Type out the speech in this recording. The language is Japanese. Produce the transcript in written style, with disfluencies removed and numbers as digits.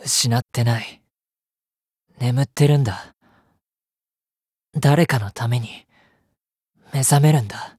失ってない。眠ってるんだ。誰かのために目覚めるんだ。